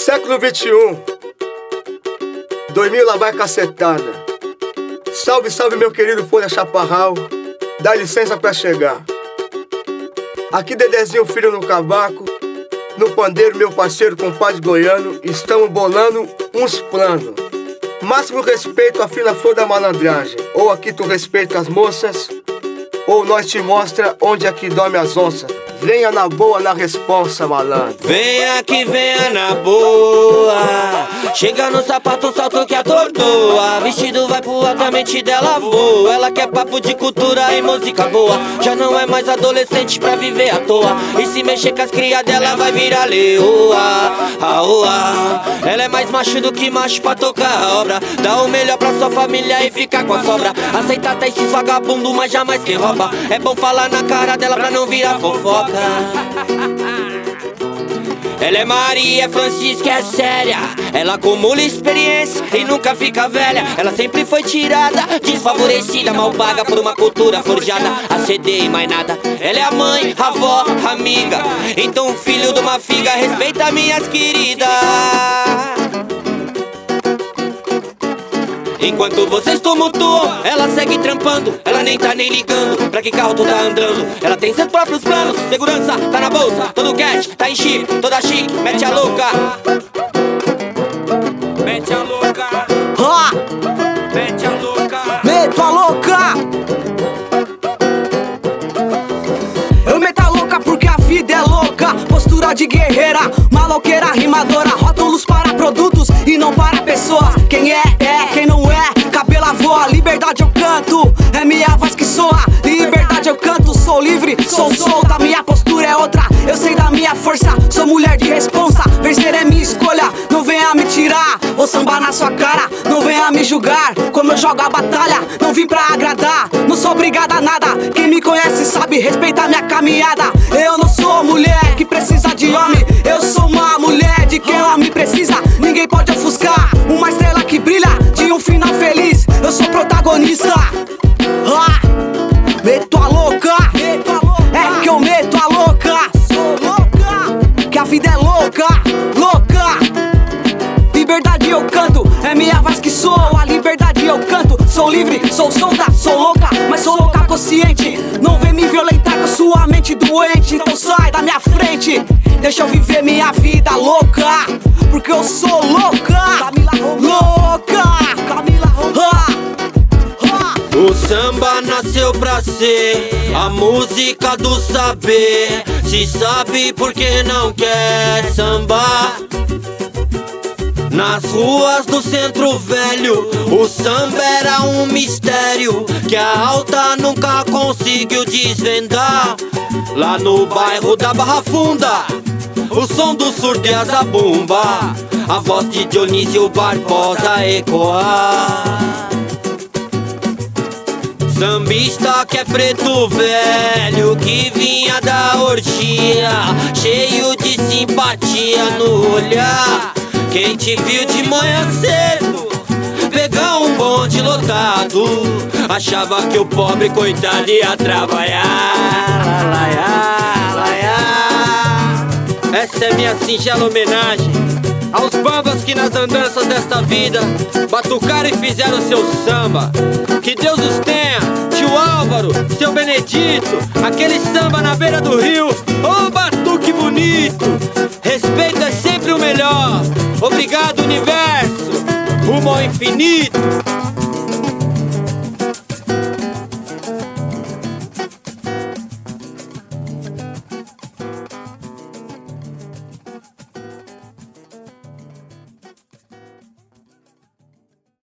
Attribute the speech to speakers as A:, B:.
A: Século 21, 2000 lá vai cacetada. Salve, salve meu querido Folha Chaparral, dá licença pra chegar. Aqui Dedezinho filho no cavaco, no pandeiro meu parceiro compadre goiano, estamos bolando uns planos. Máximo respeito à fina flor da malandragem. Ou aqui tu respeita as moças, ou nós te mostra onde aqui dorme as onças. Venha na boa na responsa, malandro.
B: Venha que venha na boa. Chega no sapato, um salto que atordoa. Vestido vai pro alto, a mente dela voa. Ela quer papo de cultura e música boa. Já não é mais adolescente pra viver à toa. E se mexer com as crias dela vai virar leoa. Aoa. Ela é mais macho do que macho pra tocar a obra. Dá o melhor pra sua família e ficar com a sobra. Aceita até esses vagabundos, mas jamais quem rouba. É bom falar na cara dela pra não virar fofoca. Ela é Maria, é Francisca, é séria. Ela acumula experiência e nunca fica velha. Ela sempre foi tirada, desfavorecida, mal paga por uma cultura forjada. A CD e mais nada. Ela é a mãe, a avó, a amiga. Então filho de uma figa, respeita minhas queridas. Enquanto vocês tumultuam, ela segue trampando. Ela nem tá nem ligando pra que carro tu tá andando. Ela tem seus próprios planos, segurança tá na bolsa. Todo cash, tá em chip, toda chique, mete a louca. Mete a louca.
C: Ha!
B: Mete a louca.
C: Meto a louca. Eu meto a louca porque a vida é louca. Postura de guerreira, maloqueira, rimadora. Rótulos para produtos e não para pessoas. Quem é, quem não é, cabelo voa. Liberdade eu canto, é minha voz que soa. Liberdade eu canto, sou livre, sou solta. Minha postura é outra, eu sei da minha força. Sou mulher de responsa, vencer é minha escolha. Não venha me tirar, vou sambar na sua cara. Não venha me julgar, como eu jogo a batalha. Não vim pra agradar, não sou obrigada a nada. Quem me conhece sabe, respeita minha caminhada. Eu não sou mulher que precisa de homem. Eu sou uma mulher de quem homem precisa. Ninguém pode ofuscar uma estrela que brilha de um final feliz. Eu sou protagonista. Meto a louca. É que eu meto a louca. Que a vida é louca, louca. Liberdade eu canto, é minha voz que soa. Liberdade eu canto, sou livre, sou solta, sou louca, mas sou louca consciente. Não vem me violentar com sua mente doente. Então sai da minha frente, deixa eu viver minha vida louca. Porque eu sou louca, louca.
B: O samba nasceu pra ser a música do saber. Se sabe porque não quer sambar. Nas ruas do centro velho, o samba era um mistério que a alta nunca conseguiu desvendar. Lá no bairro da Barra Funda, o som do surdo e a zabumba, a voz de Dionísio Barbosa ecoar. Sambista que é preto velho, que vinha da orgia, cheio de simpatia no olhar. Quem te viu de manhã cedo, pegar um bonde lotado, achava que o pobre coitado ia trabalhar. Essa é minha singela homenagem aos bambas que nas andanças desta vida batucaram e fizeram seu samba. Que Deus os tenha, tio Álvaro, seu Benedito, aquele samba na beira do rio, ô batuque bonito. Respeito é sempre o melhor. Obrigado, universo, rumo ao infinito.